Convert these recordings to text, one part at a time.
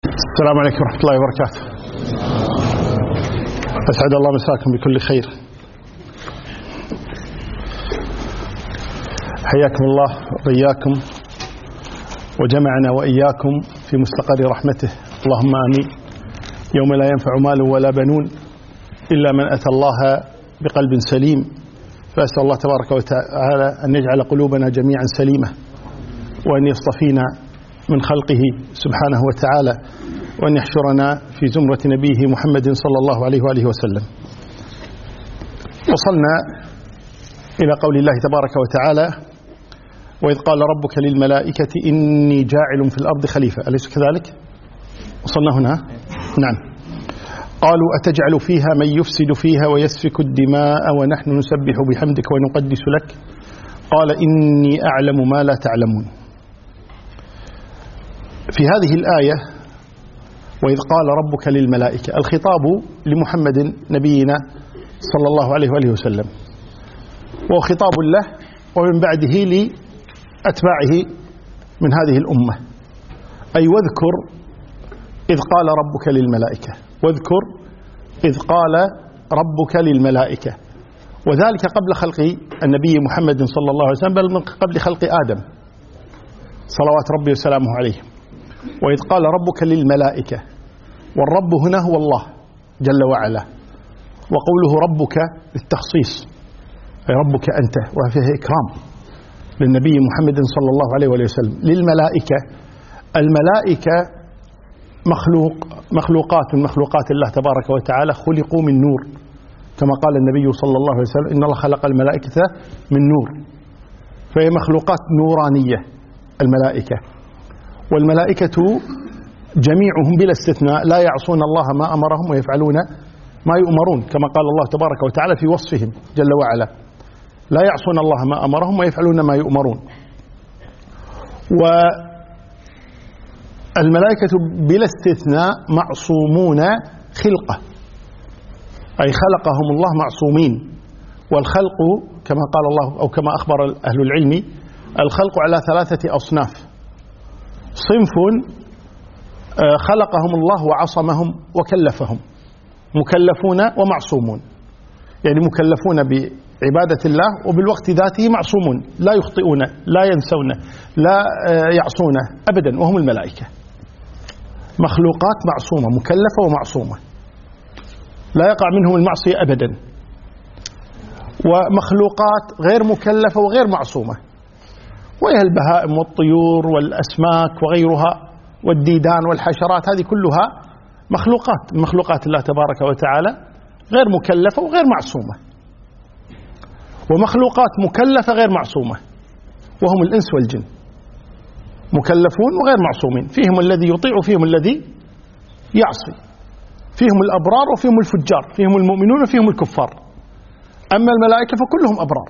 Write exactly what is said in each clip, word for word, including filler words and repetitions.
السلام عليكم ورحمة الله وبركاته. أسعد الله مساكم بكل خير. حياكم الله وإياكم وجمعنا وإياكم في مستقر رحمته، اللهم آمين. يوم لا ينفع مال ولا بنون إلا من أتى الله بقلب سليم، فأسأل الله تبارك وتعالى أن يجعل قلوبنا جميعا سليمة، وأن يصطفينا من خلقه سبحانه وتعالى، وأن يحشرنا في زمرة نبيه محمد صلى الله عليه وآله وسلم. وصلنا إلى قول الله تبارك وتعالى: وإذ قال ربك للملائكة إني جاعل في الأرض خليفة، أليس كذلك؟ وصلنا هنا؟ نعم. قالوا أتجعل فيها من يفسد فيها ويسفك الدماء ونحن نسبح بحمدك ونقدس لك قال إني أعلم ما لا تعلمون. في هذه الآية وإذ قال ربك للملائكة، الخطاب لمحمد نبينا صلى الله عليه وآله وسلم، وهو خطاب له ومن بعده لأتباعه من هذه الأمة. أي واذكر إذ قال ربك للملائكة، واذكر إذ قال ربك للملائكة، وذلك قبل خلق النبي محمد صلى الله عليه وسلم، بل من قبل خلق آدم صلوات ربي وسلامه عليه. وإذ قال ربك للملائكة، والرب هنا هو الله جل وعلا، وقوله ربك للتخصيص، أي ربك أنت، وفيه إكرام للنبي محمد صلى الله عليه وسلم. للملائكة، الملائكة مخلوق مخلوقات من مخلوقات الله تبارك وتعالى، خلقوا من نور، كما قال النبي صلى الله عليه وسلم: إن الله خلق الملائكة من نور، فهي مخلوقات نورانية الملائكة. والملائكة جميعهم بلا استثناء لا يعصون الله ما أمرهم ويفعلون ما يؤمرون، كما قال الله تبارك وتعالى في وصفهم جل وعلا: لا يعصون الله ما أمرهم ويفعلون ما يؤمرون. والملائكة بلا استثناء معصومون خلقة، أي خلقهم الله معصومين. والخلق كما قال الله أو كما أخبر أهل العلم، الخلق على ثلاثة أصناف: صنف خلقهم الله وعصمهم وكلفهم، مكلفون ومعصومون، يعني مكلفون بعبادة الله وبالوقت ذاته معصومون، لا يخطئون لا ينسون لا يعصون أبدا، وهم الملائكة. مخلوقات معصومة مكلفة ومعصومة، لا يقع منهم المعصية أبدا. ومخلوقات غير مكلفة وغير معصومة، وهي البهائم والطيور والأسماك وغيرها والديدان والحشرات، هذه كلها مخلوقات من مخلوقات الله تبارك وتعالى، غير مكلفة وغير معصومة. ومخلوقات مكلفة غير معصومة، وهم الإنس والجن، مكلفون وغير معصومين، فيهم الذي يطيع وفيهم الذي يعصي، فيهم الأبرار وفيهم الفجار، فيهم المؤمنون وفيهم الكفار. أما الملائكة فكلهم أبرار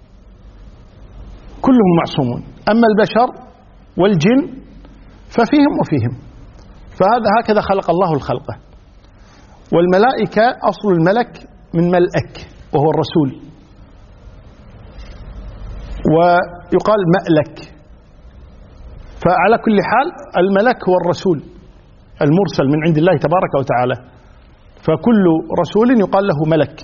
كلهم معصومون، أما البشر والجن ففيهم وفيهم. فهذا هكذا خلق الله الخلقة. والملائكة أصل الملك من ملأك وهو الرسول، ويقال مألك. فعلى كل حال الملك هو الرسول المرسل من عند الله تبارك وتعالى، فكل رسول يقال له ملك.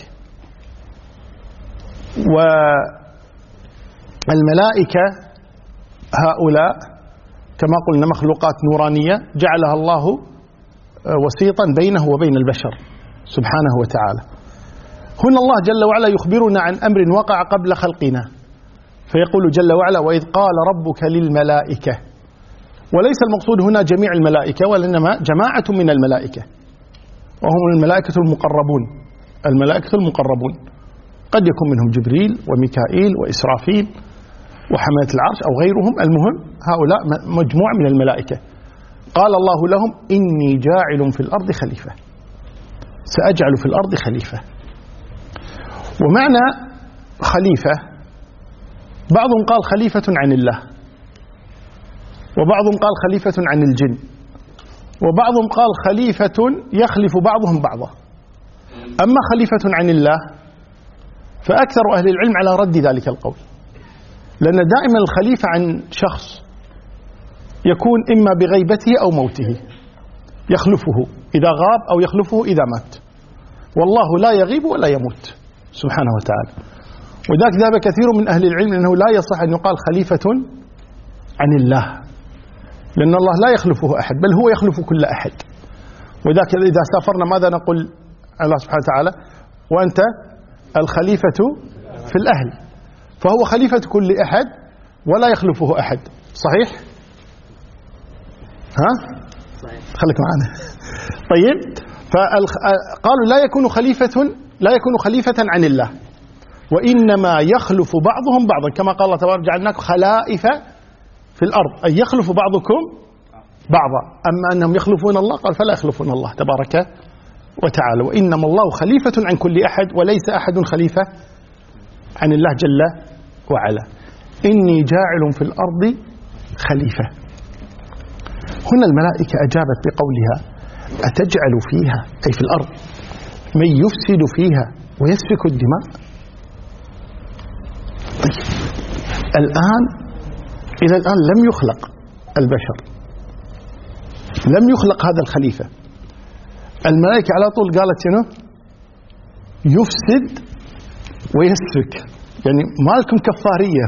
والملائكة هؤلاء كما قلنا مخلوقات نورانية جعلها الله وسيطا بينه وبين البشر سبحانه وتعالى. هنا الله جل وعلا يخبرنا عن أمر وقع قبل خلقنا، فيقول جل وعلا: وإذ قال ربك للملائكة. وليس المقصود هنا جميع الملائكة، وإنما جماعة من الملائكة، وهم الملائكة المقربون. الملائكة المقربون قد يكون منهم جبريل وميكائيل وإسرافيل وحملة العرش أو غيرهم، المهم هؤلاء مجموعة من الملائكة. قال الله لهم: إني جاعل في الأرض خليفة، سأجعل في الأرض خليفة. ومعنى خليفة بعضهم قال خليفة عن الله، وبعضهم قال خليفة عن الجن، وبعضهم قال خليفة يخلف بعضهم بعضا. أما خليفة عن الله فأكثر أهل العلم على رد ذلك القول، لأن دائما الخليفة عن شخص يكون إما بغيبته أو موته، يخلفه إذا غاب أو يخلفه إذا مات، والله لا يغيب ولا يموت سبحانه وتعالى. وذاك ذهب كثير من أهل العلم أنه لا يصح أن يقال خليفة عن الله، لأن الله لا يخلفه أحد بل هو يخلف كل أحد. وذاك إذا سافرنا ماذا نقول على الله سبحانه وتعالى؟ وأنت الخليفة في الأهل، فهو خليفة كل أحد ولا يخلفه أحد. صحيح؟ ها؟ خليك معنا. طيب، فقالوا لا يكون خليفة لا يكون خليفة عن الله، وإنما يخلف بعضهم بعضا، كما قال الله تبارك جعلناكم خلائف في الأرض، أي يخلف بعضكم بعضا. أما أنهم يخلفون الله قال فلا يخلفون الله تبارك وتعالى، وإنما الله خليفة عن كل أحد وليس أحد خليفة عن الله جل وعلا. إني جاعل في الأرض خليفة. هنا الملائكة أجابت بقولها أتجعل فيها أي في الأرض من يفسد فيها ويسفك الدماء. طيب، الآن إلى الآن لم يخلق البشر، لم يخلق هذا الخليفة. الملائكة على طول قالت شنو؟ يفسد ويسفك، يعني ما لكم كفارية.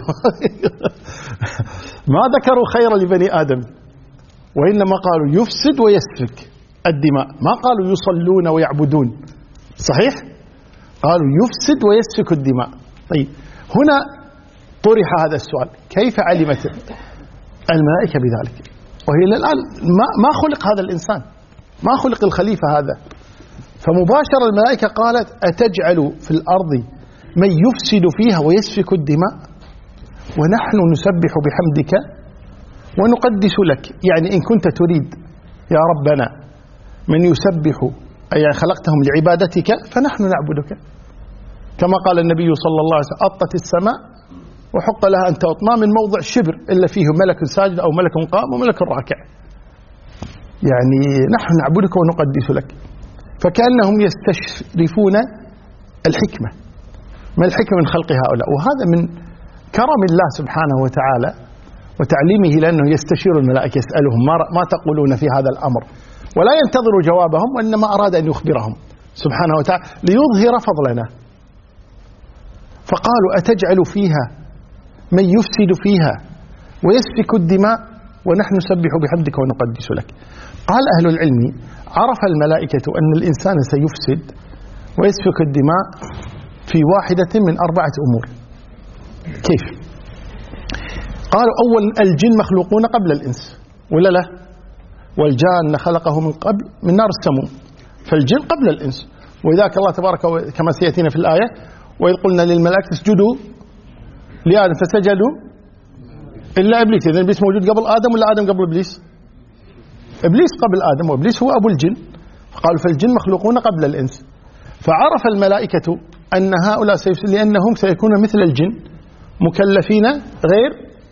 ما ذكروا خيرا لبني آدم، وإنما قالوا يفسد ويسفك الدماء، ما قالوا يصلون ويعبدون. صحيح؟ قالوا يفسد ويسفك الدماء. طيب، هنا طرح هذا السؤال، كيف علمت الملائكة بذلك وهي الآن ما ما خلق هذا الإنسان، ما خلق الخليفة هذا؟ فمباشرة الملائكة قالت أتجعل في الأرض من يفسد فيها ويسفك الدماء ونحن نسبح بحمدك ونقدس لك. يعني إن كنت تريد يا ربنا من يسبح أي خلقتهم لعبادتك فنحن نعبدك، كما قال النبي صلى الله عليه وسلم أطت السماء وحق لها أن تطمى من موضع شبر إلا فيه ملك ساجد أو ملك قام وملك راكع، يعني نحن نعبدك ونقدس لك. فكأنهم يستشرفون الحكمة، ما الحكمة من خلق هؤلاء؟ وهذا من كرم الله سبحانه وتعالى وتعليمه، لأنه يستشير الملائكة يسألهم ما تقولون في هذا الأمر، ولا ينتظر جوابهم، وإنما أراد أن يخبرهم سبحانه وتعالى ليظهر فضلنا. فقالوا أتجعل فيها من يفسد فيها ويسفك الدماء ونحن نسبح بحمدك ونقدس لك. قال أهل العلم عرف الملائكة أن الإنسان سيفسد ويسفك الدماء في واحدة من أربعة أمور. كيف؟ قالوا أولا الجن مخلوقون قبل الإنس ولا لا؟ والجان خلقه من قبل من نار السموم، فالجن قبل الإنس. وذاك الله تبارك كما سيأتينا في الآية وإذ قلنا للملائكة اسجدوا لآدم فسجدوا إلا إبليس. إذن إبليس موجود قبل آدم ولا آدم قبل إبليس؟ إبليس قبل آدم، وإبليس هو أبو الجن. قالوا فالجن مخلوقون قبل الإنس. فعرف الملائكة أن هؤلاء سيفسدون لأنهم سيكونون مثل الجن مكلفين غير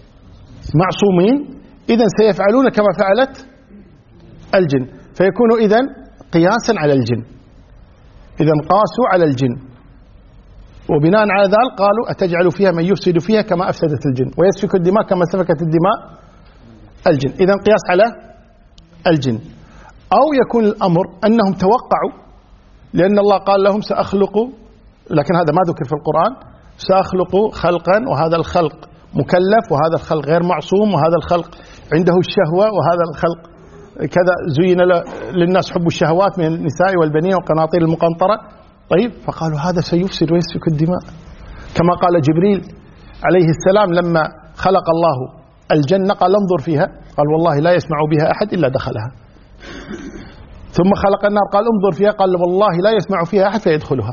معصومين، إذن سيفعلون كما فعلت الجن، فيكونوا إذن قياسا على الجن، إذن قاسوا على الجن. وبناء على ذلك قالوا أتجعل فيها من يفسد فيها كما أفسدت الجن ويسفك الدماء كما سفكت الدماء الجن، إذن قياس على الجن. أو يكون الأمر أنهم توقعوا، لأن الله قال لهم سأخلق، لكن هذا ما ذكر في القرآن، سأخلق خلقا وهذا الخلق مكلف وهذا الخلق غير معصوم وهذا الخلق عنده الشهوة وهذا الخلق كذا، زين للناس حب الشهوات من النساء والبنين والقناطير المقنطرة. طيب، فقالوا هذا سيفسد ويسفك الدماء، كما قال جبريل عليه السلام لما خلق الله الجنة قال انظر فيها، قال والله لا يسمع بها أحد إلا دخلها. ثم خلق النار قال انظر فيها، قال والله لا يسمع فيها أحد فيدخلها.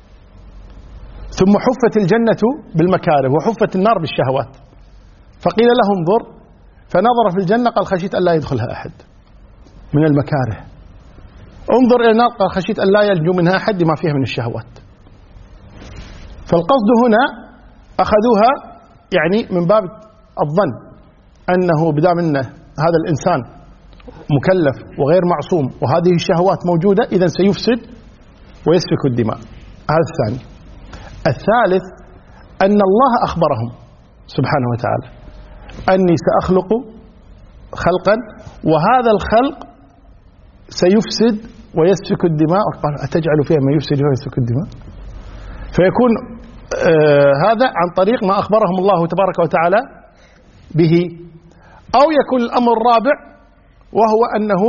ثم حفت الجنة بالمكاره وحفت النار بالشهوات، فقيل له انظر، فنظر في الجنة قال خشيت أن لا يدخلها أحد من المكاره، انظر إلى النار قال خشيت أن لا ينجو منها أحد لما فيها من الشهوات. فالقصد هنا أخذوها يعني من باب الظن أنه بدام أن هذا الإنسان مكلف وغير معصوم وهذه الشهوات موجودة إذن سيفسد ويسفك الدماء. هذا الثاني. الثالث أن الله أخبرهم سبحانه وتعالى أني سأخلق خلقا وهذا الخلق سيفسد ويسفك الدماء، قال أتجعل فيها من يفسد ويسفك الدماء. فيكون آه هذا عن طريق ما أخبرهم الله تبارك وتعالى به. أو يكون الأمر الرابع وهو أنه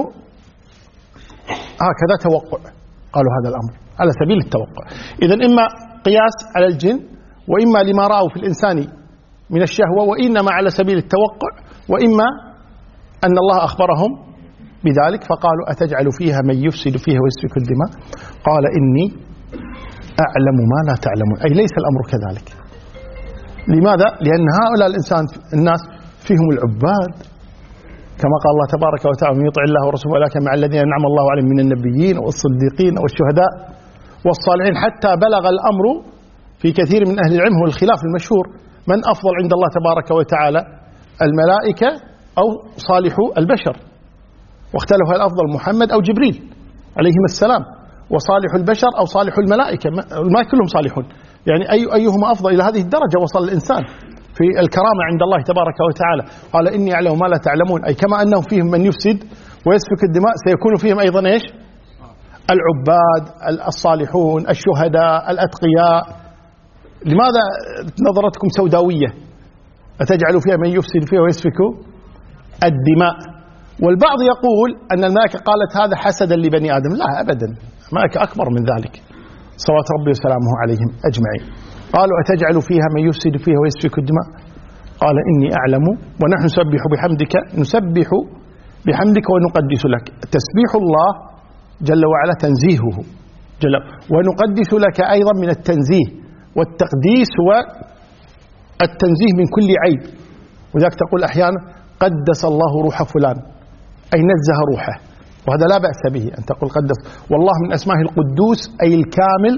هكذا توقع، قالوا هذا الأمر على سبيل التوقع. إذن إما قياس على الجن، وإما لما رأوا في الإنسان من الشهوة، وإنما على سبيل التوقع، وإما أن الله أخبرهم بذلك فقالوا أتجعل فيها من يفسد فيها ويسفك الدماء قال إني أعلم ما لا تعلمون، أي ليس الأمر كذلك. لماذا؟ لأن هؤلاء الإنسان الناس فيهم العباد كما قال الله تبارك وتعالى من يطع الله ورسوله ولكن مع الذين أنعم الله عليهم من النبيين والصديقين والشهداء والصالحين، حتى بلغ الأمر في كثير من أهل العلم هو الخلاف المشهور من أفضل عند الله تبارك وتعالى، الملائكة أو صالح البشر، واختلفوا هل أفضل محمد أو جبريل عليهم السلام، وصالح البشر أو صالح الملائكة، ما كلهم صالحون، يعني أي أيهما أفضل. إلى هذه الدرجة وصل الإنسان في الكرامة عند الله تبارك وتعالى. قال إني أعلم ما لا تعلمون، أي كما أنهم فيهم من يفسد ويسفك الدماء سيكون فيهم أيضا إيش؟ العباد، الصالحون، الشهداء، الأتقياء. لماذا نظرتكم سوداوية؟ أتجعل فيها من يفسد فيها ويسفك الدماء. والبعض يقول أن الملائكة قالت هذا حسدا لبني آدم، لا أبدا، الملائكة أكبر من ذلك صلوات ربي وسلامه عليهم أجمعين. قالوا أتجعل فيها من يفسد فيها ويسفك الدماء قال إني أعلم ونحن نسبح بحمدك نسبح بحمدك ونقدس لك. تسبيح الله جل وعلا تنزيهه جل، ونقدس لك أيضا من التنزيه، والتقديس هو التنزيه من كل عيب. وذلك تقول أحيانا قدس الله روح فلان، أي نزه روحه، وهذا لا بأس به أن تقول قدس. والله من أسمائه القدوس أي الكامل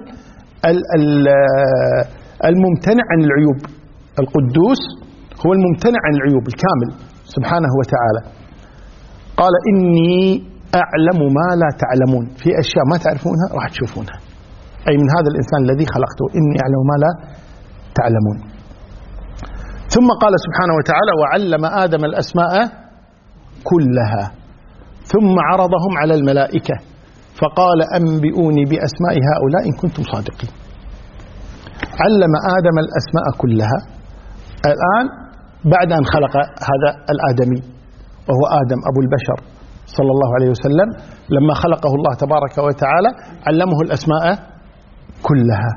الممتنع عن العيوب. القدوس هو الممتنع عن العيوب الكامل سبحانه وتعالى. قال إني أعلم ما لا تعلمون، في أشياء ما تعرفونها راح تشوفونها، أي من هذا الإنسان الذي خلقته إني أعلم ما لا تعلمون. ثم قال سبحانه وتعالى وعلم آدم الأسماء كلها ثم عرضهم على الملائكة فقال أنبئوني بأسماء هؤلاء إن كنتم صادقين. علم آدم الأسماء كلها الآن بعد أن خلق هذا الآدمي وهو آدم أبو البشر صلى الله عليه وسلم، لما خلقه الله تبارك وتعالى علمه الأسماء كلها.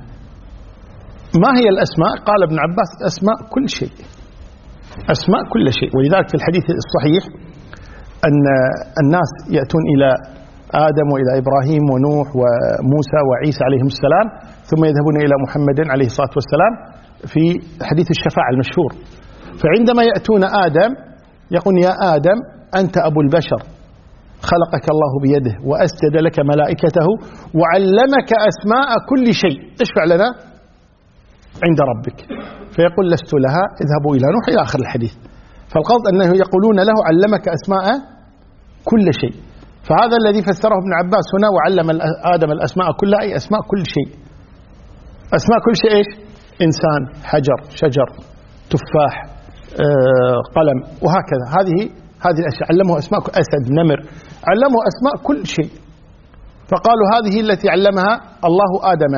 ما هي الأسماء؟ قال ابن عباس أسماء كل شيء، أسماء كل شيء. ولذلك في الحديث الصحيح أن الناس يأتون إلى آدم وإلى إبراهيم ونوح وموسى وعيسى عليهم السلام ثم يذهبون إلى محمد عليه الصلاة والسلام في حديث الشفاعة المشهور. فعندما يأتون آدم يقول يا آدم أنت أبو البشر خلقك الله بيده وأسجد لك ملائكته وعلمك أسماء كل شيء، اشفع لنا عند ربك. فيقول لست لها اذهبوا إلى نوح إلى آخر الحديث. فالقصد أنه يقولون له علمك أسماء كل شيء. فهذا الذي فسره ابن عباس هنا وعلم آدم الأسماء كلها، أي أسماء كل شيء. أسماء كل شيء إيش؟ إنسان، حجر، شجر، تفاح، آه، قلم، وهكذا. هذه هذه الأشياء علمه أسماء أسد، نمر، علمه أسماء كل شيء. فقالوا هذه التي علمها الله آدم.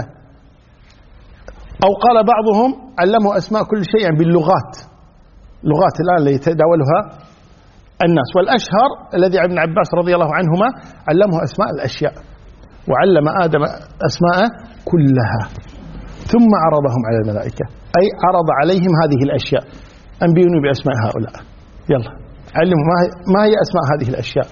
أو قال بعضهم علمه أسماء كل شيء يعني باللغات، لغات الآن اللي يتداولها الناس. والأشهر الذي عن ابن عباس رضي الله عنهما علمه أسماء الأشياء، وعلم آدم أسماء كلها ثم عرضهم على الملائكة، أي عرض عليهم هذه الأشياء. أنبئوني بأسماء هؤلاء، يلا علموا ما هي أسماء هذه الأشياء.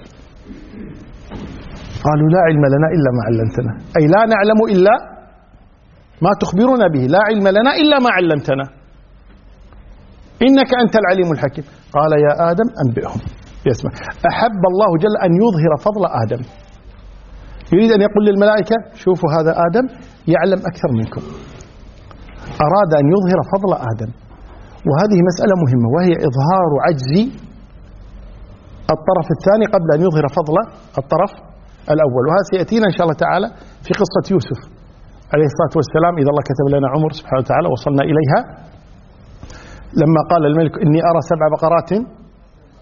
قالوا لا علم لنا إلا ما علمتنا، أي لا نعلم إلا ما تخبرنا به، لا علم لنا إلا ما علمتنا إنك أنت العليم الحكيم. قال يا آدم أنبئهم بأسماء. أحب الله جل أن يظهر فضل آدم، يريد أن يقول للملائكة شوفوا هذا آدم يعلم أكثر منكم، أراد أن يظهر فضل آدم. وهذه مسألة مهمة وهي إظهار عجز الطرف الثاني قبل أن يظهر فضل الطرف الأول. وهذا سيأتينا إن شاء الله تعالى في قصة يوسف عليه الصلاة والسلام. إذا الله كتب لنا عمر سبحانه وتعالى وصلنا إليها، لما قال الملك إني أرى سبع بقرات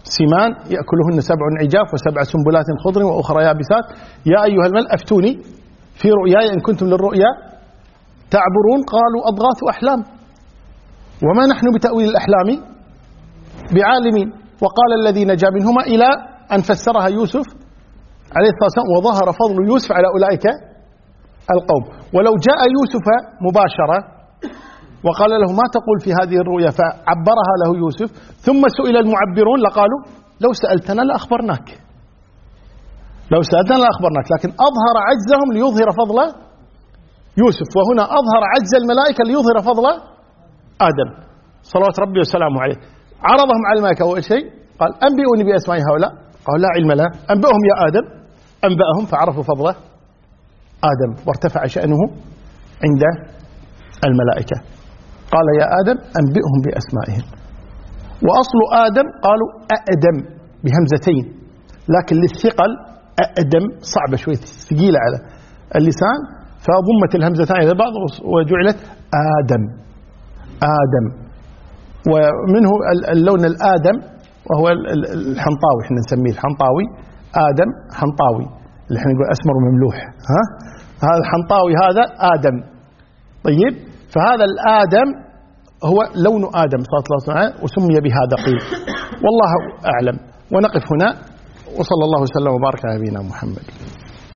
سمان يأكلهن سبع عجاف وسبع سنبلات خضر وأخرى يابسات يا أيها الملأ أفتوني في رؤياي إن كنتم للرؤيا تعبرون قالوا أضغاث أحلام وما نحن بتأويل الأحلام بعالمين. وقال الذي نجا منهما إلى أن فسرها يوسف عليه الصلاة والسلام وظهر فضل يوسف على أولئك القوم. ولو جاء يوسف مباشرة وقال له ما تقول في هذه الرؤيا فعبرها له يوسف ثم سئل المعبرون لقالوا لو سألتنا لأخبرناك لو سألتنا لأخبرناك لكن أظهر عجزهم ليظهر فضل يوسف، وهنا أظهر عجز الملائكة ليظهر فضل آدم صلوات ربي وسلامه عليه. عرضهم على الملائكة أول شيء قال أنبئوني بأسماء هؤلاء قالوا لا علم لنا، أنبئهم يا آدم أنبأهم فعرفوا فضل آدم وارتفع شأنه عند الملائكة. قال يا آدم أنبئهم بأسمائهم. وأصل آدم قالوا أأدم بهمزتين لكن للثقل أأدم صعبة شوية ثقيلة على اللسان فضمت الهمزتين إلى بعض وجعلت آدم آدم. ومنه اللون الآدم وهو الحنطاوي، احنا نسميه الحنطاوي آدم حنطاوي اللي احنا نقول أسمر ومملوح، ها هذا الحنطاوي هذا آدم. طيب فهذا الآدم هو لون آدم صلى الله عليه وسلم وسمي بهذا قيل والله أعلم. ونقف هنا وصلى الله وسلم وبارك على نبينا محمد.